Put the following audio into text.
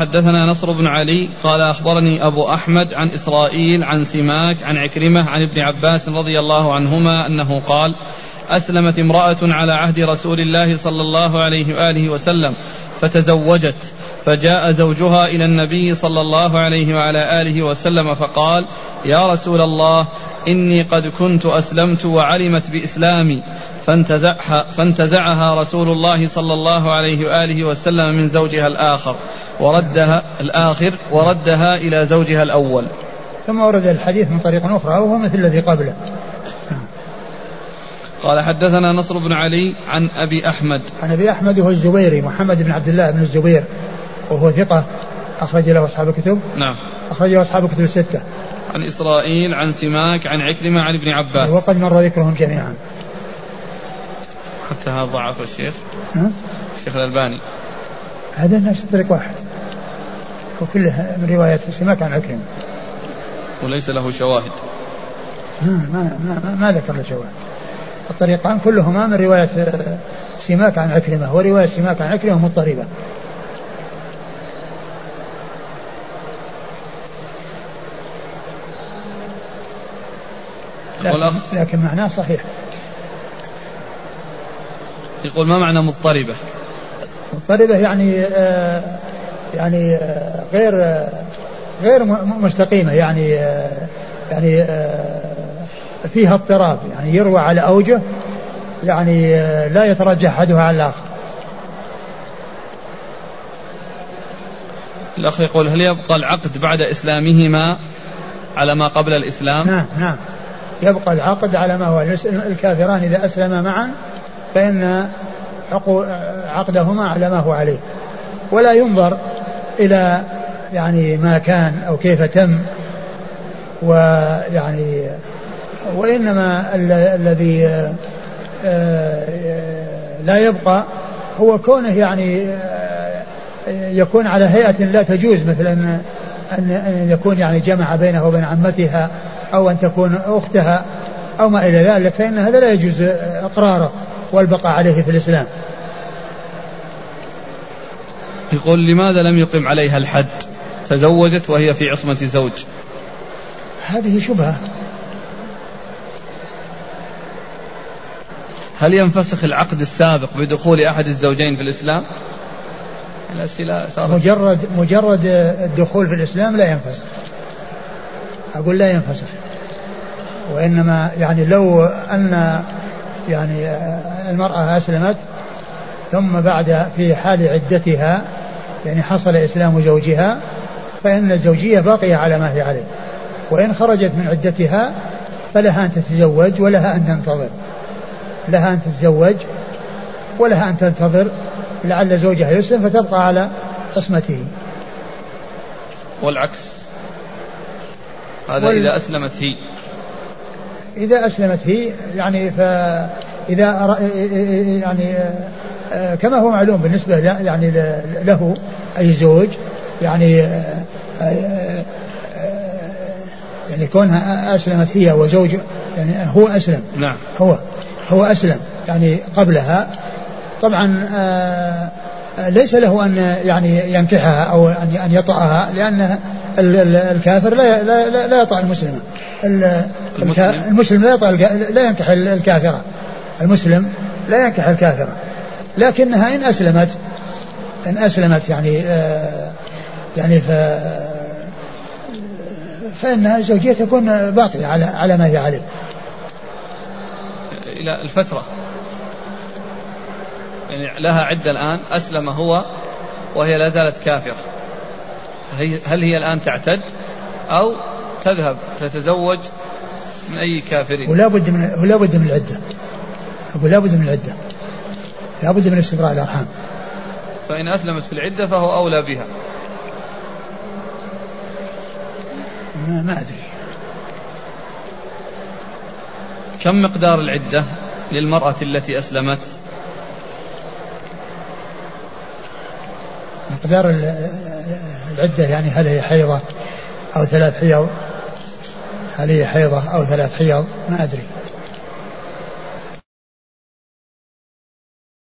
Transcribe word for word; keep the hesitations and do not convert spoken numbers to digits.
حدثنا نصر بن علي قال أخبرني أبو أحمد عن إسرائيل عن سماك عن عكرمة عن ابن عباس رضي الله عنهما أنه قال أسلمت امرأة على عهد رسول الله صلى الله عليه وآله وسلم فتزوجت، فجاء زوجها إلى النبي صلى الله عليه وعلى آله وسلم فقال يا رسول الله إني قد كنت أسلمت وعلمت بإسلامي، فانتزعها, فانتزعها رسول الله صلى الله عليه وآله وسلم من زوجها الآخر وردها الآخر وردها إلى زوجها الأول. ثم ورد الحديث من طريق أخرى وهو مثل الذي قبله. قال حدثنا نصر بن علي عن أبي أحمد عن أبي أحمد هو الزبيري محمد بن عبد الله بن الزبير وهو ثقة أخرج له أصحاب الكتب. نعم أخرج له أصحاب الكتب الستة. عن إسرائيل عن سماك عن عكرمة عن ابن عباس وقد مر ذكرهم جميعا. حتى هذا ضعف الشيخ الشيخ الألباني. هذا الناس طريق واحد وكلها من رواية سماك عن عكرمة وليس له شواهد. ما, ما, ما, ما ذكر له شواهد. الطريقان كلهما من رواية سماك عن عكرمة ورواية سماك عن عكرمة مضطربة. لكن, لكن معناه صحيح. يقول ما معنى مضطربة؟ مضطربة يعني آه يعني آه غير آه غير مستقيمة يعني آه يعني آه فيها اضطراب يعني يروى على أوجه يعني آه لا يترجح أحدها على الآخر. الأخ يقول هل يبقى العقد بعد إسلامهما على ما قبل الإسلام؟ نعم نعم يبقى العقد على ما هو. الكافران إذا أسلما معا فإن عقدهما على ما هو عليه ولا ينظر إلى يعني ما كان أو كيف تم، ويعني وإنما الذي لا يبقى هو كونه يعني يكون على هيئة لا تجوز، مثل أن أن يكون يعني جمع بينه وبين عمتها أو أن تكون أختها أو ما إلى ذلك، فإن هذا لا يجوز إقراره والبقاء عليه في الإسلام. يقول لماذا لم يقم عليها الحد؟ تزوجت وهي في عصمة زوج. هذه شبهة. هل ينفسخ العقد السابق بدخول أحد الزوجين في الإسلام؟ مجرد مجرد الدخول في الإسلام لا ينفسخ، أقول لا ينفسخ، وإنما يعني لو أن يعني المرأة أسلمت ثم بعد في حال عدتها يعني حصل إسلام زوجها فإن الزوجية باقية على ما هي عليه، وإن خرجت من عدتها فلها أن تتزوج ولها أن تنتظر، لها أن تتزوج ولها أن تنتظر لعل زوجها يسلم فتبقى على قسمته. والعكس هذا وال... إذا أسلمت هي إذا أسلمت هي يعني فإذا يعني كما هو معلوم بالنسبة يعني له أي زوج يعني يعني كونها أسلمت هي وزوج يعني هو أسلم. نعم. هو هو أسلم يعني قبلها طبعا ليس له أن يعني ينكحها أو أن يطأها، لأن الكافر لا لا لا يطأ المسلمة. المسلم, المسلم لا يطأ لا ينكح الكافرة، المسلم لا ينكح الكافرة، لكنها إن أسلمت إن أسلمت يعني يعني ف فإن زوجية تكون باقية على على ما هي عليه إلى الفترة، يعني لها عدة الآن، أسلم هو وهي لا زالت كافرة، هل هي الآن تعتد أو تذهب تتزوج من أي كافرين؟ ولا بد من ولا بد من العدة، أقول لا بد من العدة، لا بد من استبراء الأرحام. فإن أسلمت في العدة فهو أولى بها. ما, ما أدري كم مقدار العدة للمرأة التي أسلمت؟ مقدار العدة يعني هل هي حيضة أو ثلاث حيض، هل هي حيضة أو ثلاث حيض ما أدري.